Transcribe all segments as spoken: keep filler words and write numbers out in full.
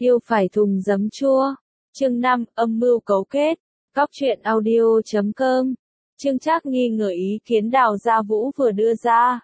Yêu phải thùng giấm chua. Chương năm, âm mưu cấu kết. Góc truyện audio chấm com. Trương Trác nghi ngờ ý kiến Đào Gia Vũ vừa đưa ra.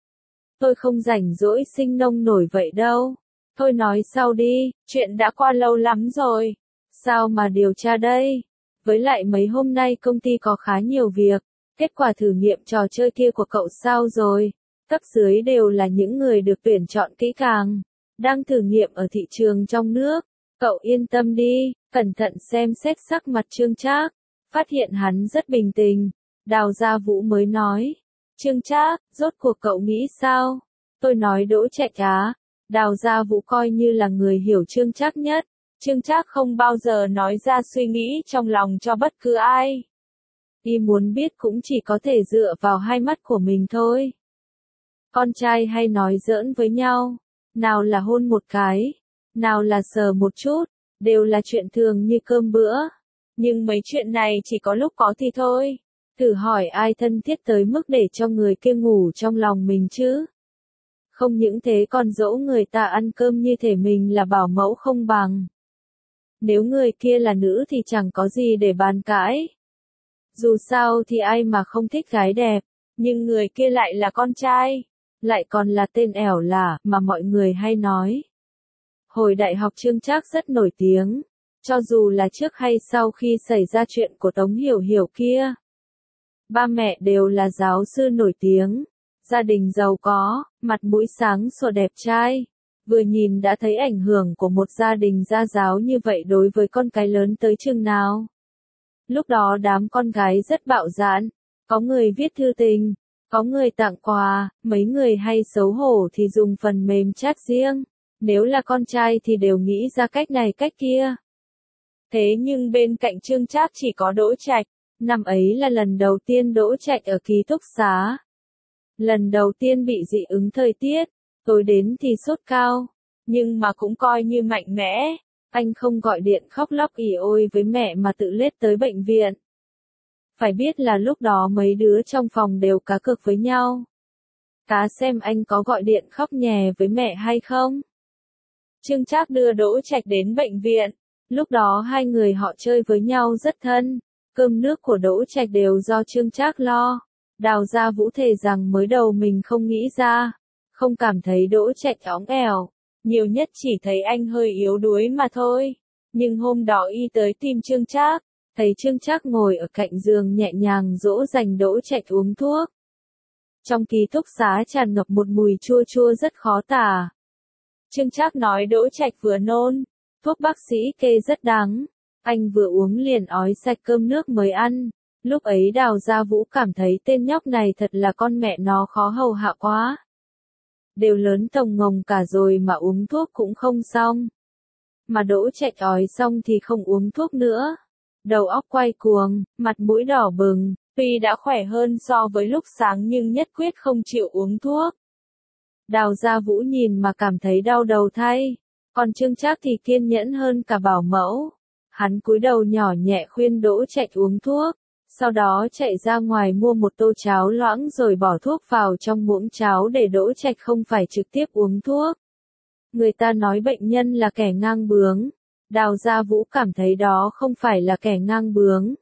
Tôi không rảnh rỗi sinh nông nổi vậy đâu. Thôi nói sau đi, chuyện đã qua lâu lắm rồi. Sao mà điều tra đây? Với lại mấy hôm nay công ty có khá nhiều việc. Kết quả thử nghiệm trò chơi kia của cậu sao rồi? Cấp dưới đều là những người được tuyển chọn kỹ càng. Đang thử nghiệm ở thị trường trong nước. Cậu yên tâm đi, cẩn thận xem xét sắc mặt Trương Trác. Phát hiện hắn rất bình tĩnh. Đào Gia Vũ mới nói. Trương Trác, rốt cuộc cậu nghĩ sao? Tôi nói Đỗ Trạch á. Đào Gia Vũ coi như là người hiểu Trương Trác nhất. Trương Trác không bao giờ nói ra suy nghĩ trong lòng cho bất cứ ai. Y muốn biết cũng chỉ có thể dựa vào hai mắt của mình thôi. Con trai hay nói giỡn với nhau. Nào là hôn một cái. Nào là sờ một chút. Đều là chuyện thường như cơm bữa. Nhưng mấy chuyện này chỉ có lúc có thì thôi. Thử hỏi ai thân thiết tới mức để cho người kia ngủ trong lòng mình chứ? Không những thế còn dỗ người ta ăn cơm như thể mình là bảo mẫu không bằng. Nếu người kia là nữ thì chẳng có gì để bàn cãi. Dù sao thì ai mà không thích gái đẹp, nhưng người kia lại là con trai, lại còn là tên ẻo lả mà mọi người hay nói. Hồi đại học Trương Trác rất nổi tiếng, cho dù là trước hay sau khi xảy ra chuyện của Tống Hiểu Hiểu kia. Ba mẹ đều là giáo sư nổi tiếng, gia đình giàu có, mặt mũi sáng sủa đẹp trai. Vừa nhìn đã thấy ảnh hưởng của một gia đình gia giáo như vậy đối với con cái lớn tới chừng nào. Lúc đó đám con gái rất bạo dạn, có người viết thư tình, có người tặng quà, mấy người hay xấu hổ thì dùng phần mềm chat riêng, nếu là con trai thì đều nghĩ ra cách này cách kia. Thế nhưng bên cạnh Trương Trác chỉ có Đỗ Trạch, năm ấy là lần đầu tiên Đỗ Trạch ở ký túc xá. Lần đầu tiên bị dị ứng thời tiết, tối đến thì sốt cao, nhưng mà cũng coi như mạnh mẽ. Anh không gọi điện khóc lóc ỉ ôi với mẹ mà tự lết tới bệnh viện. Phải biết là lúc đó mấy đứa trong phòng đều cá cược với nhau. Cá xem anh có gọi điện khóc nhè với mẹ hay không. Trương Trác đưa Đỗ Trạch đến bệnh viện. Lúc đó hai người họ chơi với nhau rất thân. Cơm nước của Đỗ Trạch đều do Trương Trác lo. Đào Gia Vũ thề rằng mới đầu mình không nghĩ ra. Không cảm thấy Đỗ Trạch óng ẻo. Nhiều nhất chỉ thấy anh hơi yếu đuối mà thôi. Nhưng hôm đó y tới tìm Trương Trác, thấy Trương Trác ngồi ở cạnh giường nhẹ nhàng dỗ dành Đỗ Trạch uống thuốc. Trong ký túc xá tràn ngập một mùi chua chua rất khó tả. Trương Trác nói Đỗ Trạch vừa nôn, thuốc bác sĩ kê rất đắng. Anh vừa uống liền ói sạch cơm nước mới ăn. Lúc ấy Đào Gia Vũ cảm thấy tên nhóc này thật là con mẹ nó khó hầu hạ quá. Đều lớn tồng ngồng cả rồi mà uống thuốc cũng không xong. Mà Đỗ Trạch ói xong thì không uống thuốc nữa. Đầu óc quay cuồng, mặt mũi đỏ bừng, tuy đã khỏe hơn so với lúc sáng nhưng nhất quyết không chịu uống thuốc. Đào Gia Vũ nhìn mà cảm thấy đau đầu thay. Còn Trương Trác thì kiên nhẫn hơn cả bảo mẫu. Hắn cúi đầu nhỏ nhẹ khuyên Đỗ Trạch uống thuốc. Sau đó chạy ra ngoài mua một tô cháo loãng rồi bỏ thuốc vào trong muỗng cháo để Đỗ Trạch không phải trực tiếp uống thuốc. Người ta nói bệnh nhân là kẻ ngang bướng. Đào Gia Vũ cảm thấy đó không phải là kẻ ngang bướng,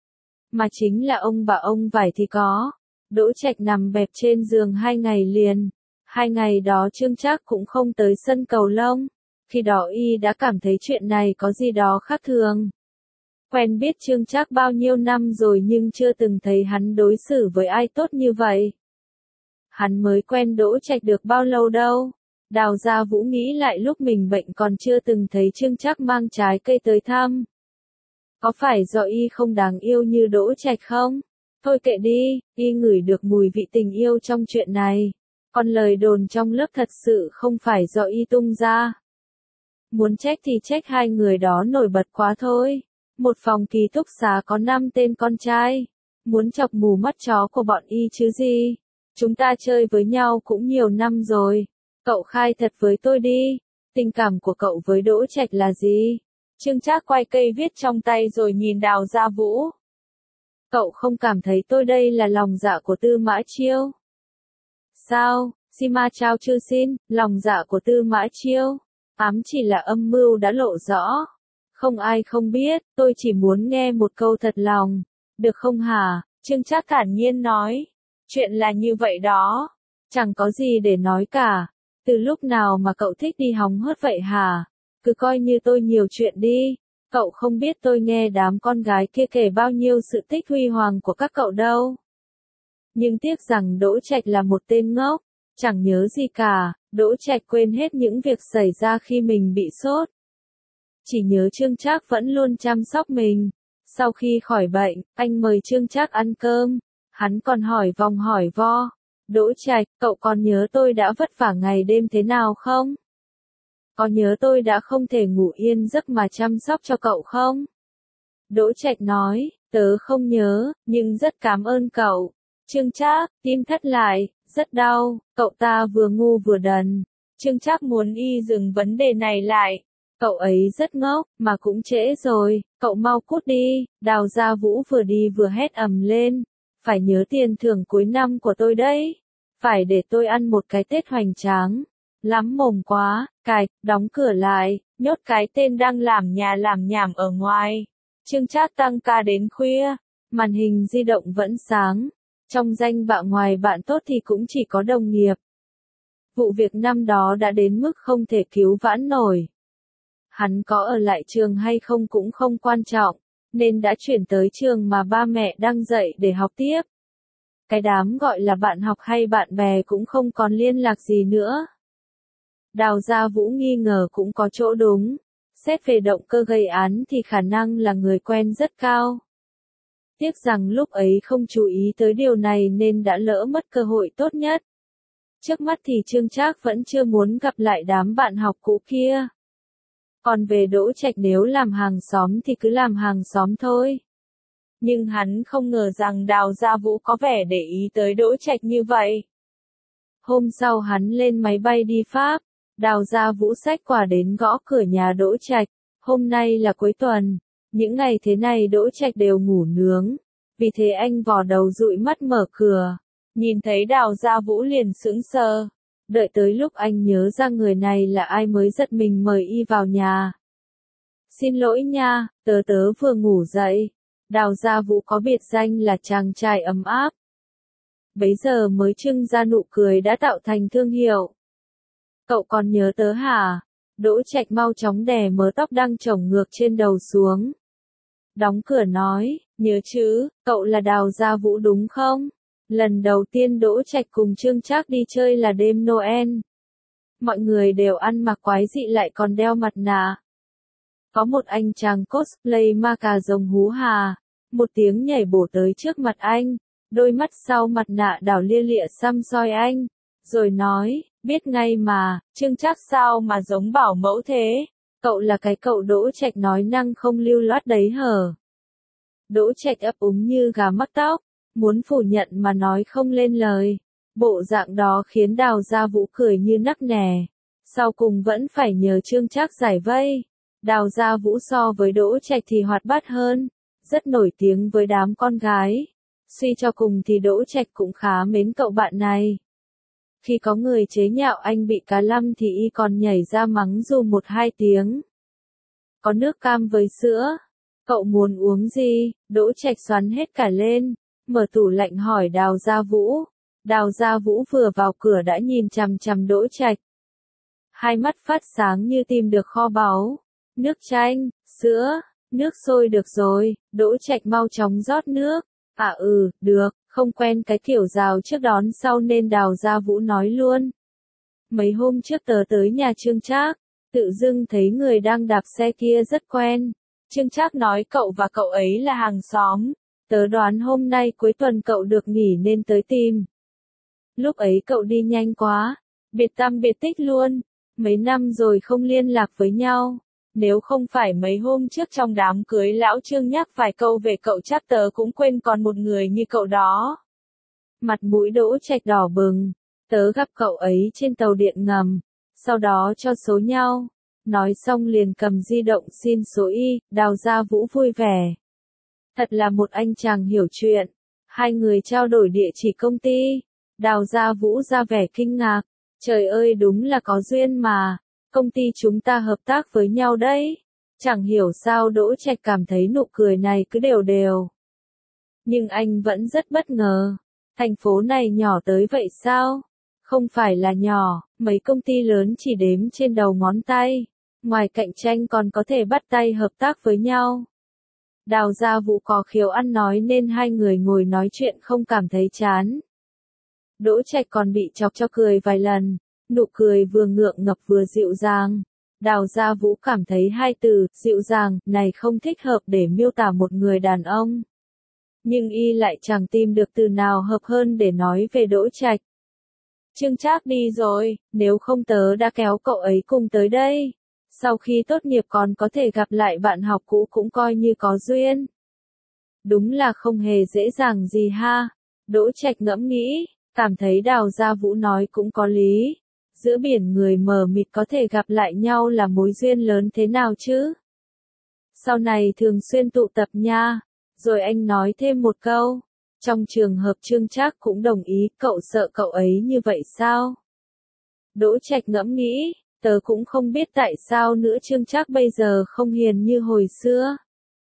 mà chính là ông bà ông vải thì có. Đỗ Trạch nằm bẹp trên giường hai ngày liền. Hai ngày đó Trương Trác cũng không tới sân cầu lông. Khi đó y đã cảm thấy chuyện này có gì đó khác thường. Quen biết Trương Trác bao nhiêu năm rồi nhưng chưa từng thấy hắn đối xử với ai tốt như vậy. Hắn mới quen Đỗ Trạch được bao lâu đâu. Đào Gia Vũ nghĩ lại lúc mình bệnh còn chưa từng thấy Trương Trác mang trái cây tới thăm. Có phải do y không đáng yêu như Đỗ Trạch không? Thôi kệ đi, y ngửi được mùi vị tình yêu trong chuyện này. Còn lời đồn trong lớp thật sự không phải do y tung ra. Muốn trách thì trách hai người đó nổi bật quá thôi. Một phòng ký túc xá có năm tên con trai. Muốn chọc mù mắt chó của bọn y chứ gì. Chúng ta chơi với nhau cũng nhiều năm rồi. Cậu khai thật với tôi đi. Tình cảm của cậu với Đỗ Trạch là gì? Trương Trác quay cây viết trong tay rồi nhìn Đào Gia Vũ. Cậu không cảm thấy tôi đây là lòng dạ của Tư Mã Chiêu? Sao? Sima chào chư xin, lòng dạ của Tư Mã Chiêu. Ám chỉ là âm mưu đã lộ rõ. Không ai không biết, tôi chỉ muốn nghe một câu thật lòng. Được không hả? Trương Trác thản nhiên nói. Chuyện là như vậy đó. Chẳng có gì để nói cả. Từ lúc nào mà cậu thích đi hóng hớt vậy hả? Cứ coi như tôi nhiều chuyện đi. Cậu không biết tôi nghe đám con gái kia kể bao nhiêu sự tích huy hoàng của các cậu đâu. Nhưng tiếc rằng Đỗ Trạch là một tên ngốc, chẳng nhớ gì cả. Đỗ Trạch quên hết những việc xảy ra khi mình bị sốt. Chỉ nhớ Trương Trác vẫn luôn chăm sóc mình. Sau khi khỏi bệnh, anh mời Trương Trác ăn cơm. Hắn còn hỏi vòng hỏi vo. Đỗ Trạch, cậu còn nhớ tôi đã vất vả ngày đêm thế nào không? Có nhớ tôi đã không thể ngủ yên giấc mà chăm sóc cho cậu không? Đỗ Trạch nói, tớ không nhớ, nhưng rất cảm ơn cậu. Trương Trác, tim thắt lại, rất đau, cậu ta vừa ngu vừa đần. Trương Trác muốn y dừng vấn đề này lại. Cậu ấy rất ngốc, mà cũng trễ rồi, cậu mau cút đi. Đào Gia Vũ vừa đi vừa hét ầm lên. Phải nhớ tiền thưởng cuối năm của tôi đấy. Phải để tôi ăn một cái Tết hoành tráng. Lắm mồm quá, cài, đóng cửa lại, nhốt cái tên đang làm nhà làm nhảm ở ngoài. Trương Trác tăng ca đến khuya, màn hình di động vẫn sáng. Trong danh bạ ngoài bạn tốt thì cũng chỉ có đồng nghiệp. Vụ việc năm đó đã đến mức không thể cứu vãn nổi. Hắn có ở lại trường hay không cũng không quan trọng, nên đã chuyển tới trường mà ba mẹ đang dạy để học tiếp. Cái đám gọi là bạn học hay bạn bè cũng không còn liên lạc gì nữa. Đào Gia Vũ nghi ngờ cũng có chỗ đúng. Xét về động cơ gây án thì khả năng là người quen rất cao. Tiếc rằng lúc ấy không chú ý tới điều này nên đã lỡ mất cơ hội tốt nhất. Trước mắt thì Trương Trác vẫn chưa muốn gặp lại đám bạn học cũ kia. Còn về Đỗ Trạch nếu làm hàng xóm thì cứ làm hàng xóm thôi. Nhưng hắn không ngờ rằng Đào Gia Vũ có vẻ để ý tới Đỗ Trạch như vậy. Hôm sau hắn lên máy bay đi Pháp. Đào Gia Vũ xách quà đến gõ cửa nhà Đỗ Trạch. Hôm nay là cuối tuần. Những ngày thế này Đỗ Trạch đều ngủ nướng. Vì thế anh vò đầu dụi mắt mở cửa. Nhìn thấy Đào Gia Vũ liền sững sờ. Đợi tới lúc anh nhớ ra người này là ai mới giật mình mời y vào nhà. Xin lỗi nha, tớ tớ vừa ngủ dậy. Đào Gia Vũ có biệt danh là chàng trai ấm áp. Bấy giờ mới trưng ra nụ cười đã tạo thành thương hiệu. Cậu còn nhớ tớ hả? Đỗ Trạch mau chóng đè mớ tóc đang chổng ngược trên đầu xuống. Đóng cửa nói, nhớ chứ, cậu là Đào Gia Vũ đúng không? Lần đầu tiên Đỗ Trạch cùng Trương Trác đi chơi là đêm Noel. Mọi người đều ăn mặc quái dị lại còn đeo mặt nạ. Có một anh chàng cosplay ma cà rồng hú hà. Một tiếng nhảy bổ tới trước mặt anh. Đôi mắt sau mặt nạ đảo lia lịa xăm soi anh. Rồi nói, biết ngay mà, Trương Trác sao mà giống bảo mẫu thế? Cậu là cái cậu Đỗ Trạch nói năng không lưu loát đấy hở? Đỗ Trạch ấp úng như gà mắc tóc. Muốn phủ nhận mà nói không lên lời. Bộ dạng đó khiến Đào Gia Vũ cười như nắc nẻ. Sau cùng vẫn phải nhờ Trương Trác giải vây. Đào Gia Vũ so với Đỗ Trạch thì hoạt bát hơn. Rất nổi tiếng với đám con gái. Suy cho cùng thì Đỗ Trạch cũng khá mến cậu bạn này. Khi có người chế nhạo anh bị cá lăm thì y còn nhảy ra mắng dù một hai tiếng. Có nước cam với sữa. Cậu muốn uống gì? Đỗ Trạch xoắn hết cả lên. Mở tủ lạnh hỏi Đào Gia Vũ. Đào Gia Vũ vừa vào cửa đã nhìn chằm chằm Đỗ Trạch. Hai mắt phát sáng như tìm được kho báu. Nước chanh, sữa, nước sôi được rồi. Đỗ Trạch mau chóng rót nước. À ừ, được, không quen cái kiểu rào trước đón sau nên Đào Gia Vũ nói luôn. Mấy hôm trước tớ tới nhà Trương Trác, tự dưng thấy người đang đạp xe kia rất quen. Trương Trác nói cậu và cậu ấy là hàng xóm. Tớ đoán hôm nay cuối tuần cậu được nghỉ nên tới tìm. Lúc ấy cậu đi nhanh quá, biệt tăm biệt tích luôn. Mấy năm rồi không liên lạc với nhau. Nếu không phải mấy hôm trước trong đám cưới lão Trương nhắc vài câu về cậu chắc tớ cũng quên còn một người như cậu đó. Mặt mũi Đỗ Trạch đỏ bừng. Tớ gặp cậu ấy trên tàu điện ngầm. Sau đó cho số nhau. Nói xong liền cầm di động xin số y. Đào Gia Vũ vui vẻ. Thật là một anh chàng hiểu chuyện. Hai người trao đổi địa chỉ công ty. Đào Gia Vũ ra vẻ kinh ngạc. Trời ơi đúng là có duyên mà. Công ty chúng ta hợp tác với nhau đấy. Chẳng hiểu sao Đỗ Trạch cảm thấy nụ cười này cứ đều đều. Nhưng anh vẫn rất bất ngờ. Thành phố này nhỏ tới vậy sao? Không phải là nhỏ, mấy công ty lớn chỉ đếm trên đầu ngón tay. Ngoài cạnh tranh còn có thể bắt tay hợp tác với nhau. Đào Gia Vũ có khiếu ăn nói nên hai người ngồi nói chuyện không cảm thấy chán. Đỗ Trạch còn bị chọc cho cười vài lần, nụ cười vừa ngượng ngập vừa dịu dàng. Đào Gia Vũ cảm thấy hai từ, dịu dàng, này không thích hợp để miêu tả một người đàn ông. Nhưng y lại chẳng tìm được từ nào hợp hơn để nói về Đỗ Trạch. Trương Trác đi rồi, nếu không tớ đã kéo cậu ấy cùng tới đây. Sau khi tốt nghiệp còn có thể gặp lại bạn học cũ cũng coi như có duyên. Đúng là không hề dễ dàng gì ha. Đỗ Trạch ngẫm nghĩ, cảm thấy Đào Gia Vũ nói cũng có lý. Giữa biển người mờ mịt có thể gặp lại nhau là mối duyên lớn thế nào chứ? Sau này thường xuyên tụ tập nha. Rồi anh nói thêm một câu. Trong trường hợp Trương Trác cũng đồng ý, cậu sợ cậu ấy như vậy sao? Đỗ Trạch ngẫm nghĩ, tớ cũng không biết tại sao nữa Trương Trác bây giờ không hiền như hồi xưa.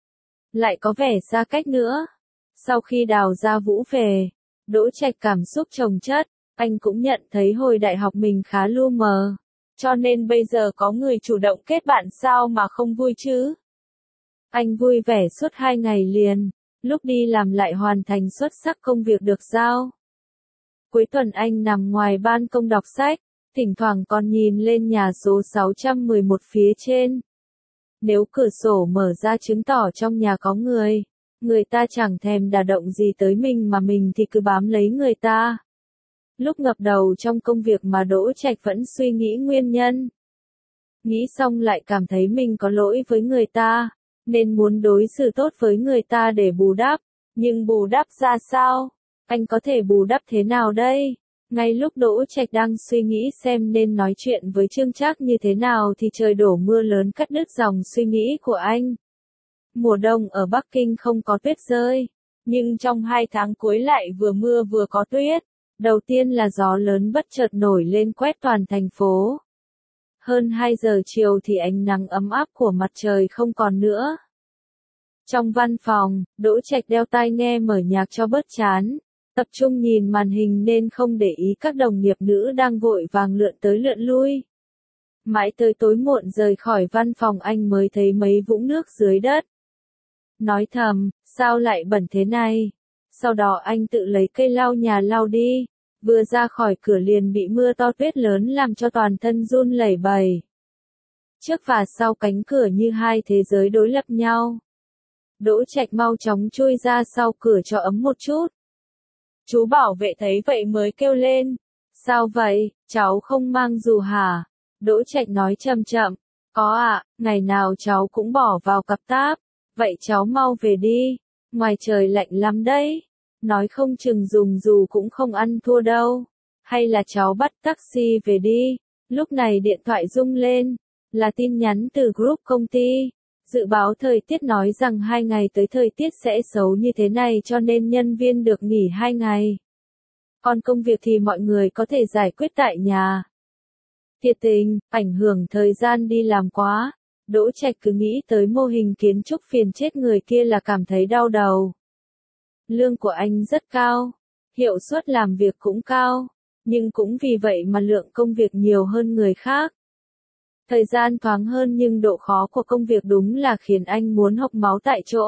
Lại có vẻ xa cách nữa. Sau khi Đào Gia Vũ về, Đỗ Trạch cảm xúc chồng chất, anh cũng nhận thấy hồi đại học mình khá lu mờ. Cho nên bây giờ có người chủ động kết bạn sao mà không vui chứ? Anh vui vẻ suốt hai ngày liền, lúc đi làm lại hoàn thành xuất sắc công việc được giao. Cuối tuần anh nằm ngoài ban công đọc sách, thỉnh thoảng còn nhìn lên nhà số sáu trăm mười một phía trên. Nếu cửa sổ mở ra chứng tỏ trong nhà có người, người ta chẳng thèm đả động gì tới mình mà mình thì cứ bám lấy người ta. Lúc ngập đầu trong công việc mà Đỗ Trạch vẫn suy nghĩ nguyên nhân. Nghĩ xong lại cảm thấy mình có lỗi với người ta, nên muốn đối xử tốt với người ta để bù đắp. Nhưng bù đắp ra sao? Anh có thể bù đắp thế nào đây? Ngay lúc Đỗ Trạch đang suy nghĩ xem nên nói chuyện với Trương Trác như thế nào thì trời đổ mưa lớn cắt đứt dòng suy nghĩ của anh. Mùa đông ở Bắc Kinh không có tuyết rơi, nhưng trong hai tháng cuối lại vừa mưa vừa có tuyết. Đầu tiên là gió lớn bất chợt nổi lên quét toàn thành phố. Hơn hai giờ chiều thì ánh nắng ấm áp của mặt trời không còn nữa. Trong văn phòng, Đỗ Trạch đeo tai nghe mở nhạc cho bớt chán. Tập trung nhìn màn hình nên không để ý các đồng nghiệp nữ đang vội vàng lượn tới lượn lui. Mãi tới tối muộn rời khỏi văn phòng anh mới thấy mấy vũng nước dưới đất. Nói thầm, sao lại bẩn thế này? Sau đó anh tự lấy cây lau nhà lau đi. Vừa ra khỏi cửa liền bị mưa to tuyết lớn làm cho toàn thân run lẩy bẩy. Trước và sau cánh cửa như hai thế giới đối lập nhau. Đỗ Trạch mau chóng chui ra sau cửa cho ấm một chút. Chú bảo vệ thấy vậy mới kêu lên. Sao vậy, cháu không mang dù hả? Đỗ Trạch nói chậm chậm. Có ạ, à, ngày nào cháu cũng bỏ vào cặp táp. Vậy cháu mau về đi. Ngoài trời lạnh lắm đấy. Nói không chừng dùng dù cũng không ăn thua đâu. Hay là cháu bắt taxi về đi. Lúc này điện thoại rung lên. Là tin nhắn từ group công ty. Dự báo thời tiết nói rằng hai ngày tới thời tiết sẽ xấu như thế này cho nên nhân viên được nghỉ hai ngày. Còn công việc thì mọi người có thể giải quyết tại nhà. Thiệt tình, ảnh hưởng thời gian đi làm quá. Đỗ Trạch cứ nghĩ tới mô hình kiến trúc phiền chết người kia là cảm thấy đau đầu. Lương của anh rất cao, hiệu suất làm việc cũng cao, nhưng cũng vì vậy mà lượng công việc nhiều hơn người khác. Thời gian thoáng hơn nhưng độ khó của công việc đúng là khiến anh muốn hộc máu tại chỗ.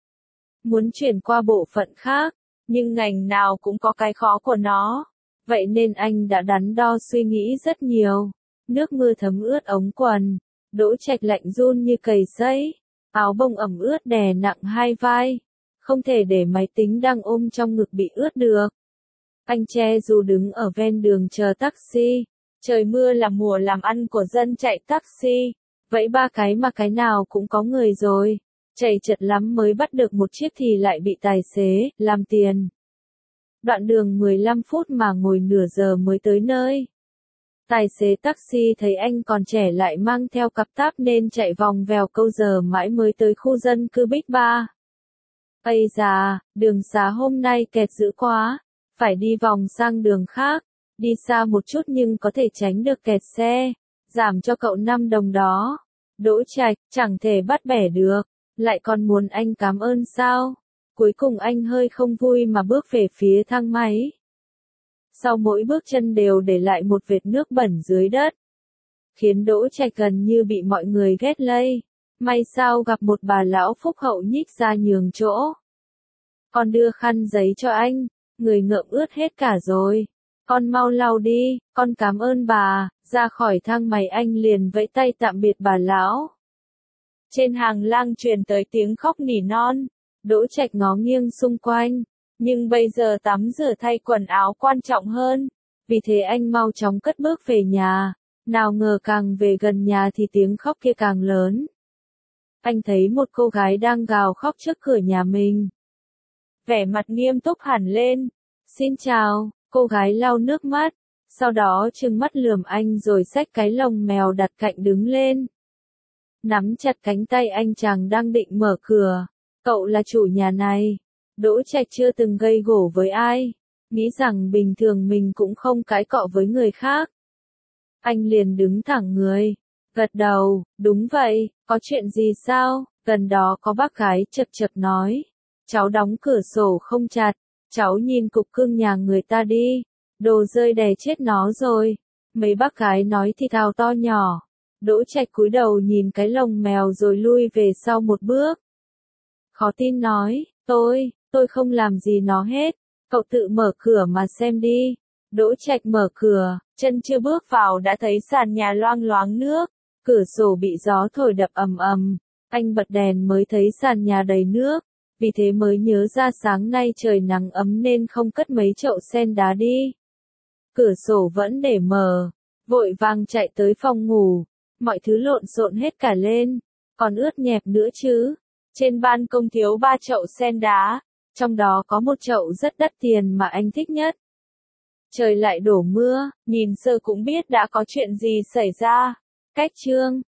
Muốn chuyển qua bộ phận khác, nhưng ngành nào cũng có cái khó của nó. Vậy nên anh đã đắn đo suy nghĩ rất nhiều. Nước mưa thấm ướt ống quần, Đỗ Trạch lạnh run như cầy sấy, áo bông ẩm ướt đè nặng hai vai. Không thể để máy tính đang ôm trong ngực bị ướt được. Anh che dù đứng ở ven đường chờ taxi. Trời mưa là mùa làm ăn của dân chạy taxi. Vậy ba cái mà cái nào cũng có người rồi. Chạy chật lắm mới bắt được một chiếc thì lại bị tài xế làm tiền. Đoạn đường mười lăm phút mà ngồi nửa giờ mới tới nơi. Tài xế taxi thấy anh còn trẻ lại mang theo cặp táp nên chạy vòng vèo câu giờ mãi mới tới khu dân cư Big Ba. Ây da, đường xá hôm nay kẹt dữ quá, phải đi vòng sang đường khác, đi xa một chút nhưng có thể tránh được kẹt xe. giảm cho cậu năm đồng đó. Đỗ Trạch, chẳng thể bắt bẻ được, lại còn muốn anh cảm ơn sao? Cuối cùng anh hơi không vui mà bước về phía thang máy. Sau mỗi bước chân đều để lại một vệt nước bẩn dưới đất, khiến Đỗ Trạch gần như bị mọi người ghét lây. May sao gặp một bà lão phúc hậu nhích ra nhường chỗ. Con đưa khăn giấy cho anh, người ngợm ướt hết cả rồi. Con mau lau đi, con cảm ơn bà. Ra khỏi thang máy anh liền vẫy tay tạm biệt bà lão. Trên hàng lang truyền tới tiếng khóc nỉ non. Đỗ Trạch ngó nghiêng xung quanh, nhưng bây giờ tắm rửa thay quần áo quan trọng hơn. Vì thế anh mau chóng cất bước về nhà. Nào ngờ càng về gần nhà thì tiếng khóc kia càng lớn. Anh thấy một cô gái đang gào khóc trước cửa nhà mình. Vẻ mặt nghiêm túc hẳn lên. Xin chào, cô gái lau nước mắt. Sau đó trừng mắt lườm anh rồi xách cái lồng mèo đặt cạnh đứng lên. Nắm chặt cánh tay anh chàng đang định mở cửa. Cậu là chủ nhà này. Đỗ Trạch chưa từng gây gổ với ai. Nghĩ rằng bình thường mình cũng không cãi cọ với người khác. Anh liền đứng thẳng người. Gật đầu, đúng vậy, có chuyện gì sao? Gần đó có bác gái chật chật nói. Cháu đóng cửa sổ không chặt. Cháu nhìn cục cưng nhà người ta đi. Đồ rơi đè chết nó rồi. Mấy bác gái nói thì thào to nhỏ. Đỗ Trạch cúi đầu nhìn cái lồng mèo rồi lui về sau một bước. Khó tin nói, tôi, tôi không làm gì nó hết. Cậu tự mở cửa mà xem đi. Đỗ Trạch mở cửa, chân chưa bước vào đã thấy sàn nhà loang loáng nước. Cửa sổ bị gió thổi đập ầm ầm. Anh bật đèn mới thấy sàn nhà đầy nước. Vì thế mới nhớ ra sáng nay trời nắng ấm nên không cất mấy chậu sen đá đi. Cửa sổ vẫn để mở. Vội vàng chạy tới phòng ngủ. Mọi thứ lộn xộn hết cả lên. Còn ướt nhẹp nữa chứ. Trên ban công thiếu ba chậu sen đá. Trong đó có một chậu rất đắt tiền mà anh thích nhất. Trời lại đổ mưa. Nhìn sơ cũng biết đã có chuyện gì xảy ra. Cách chương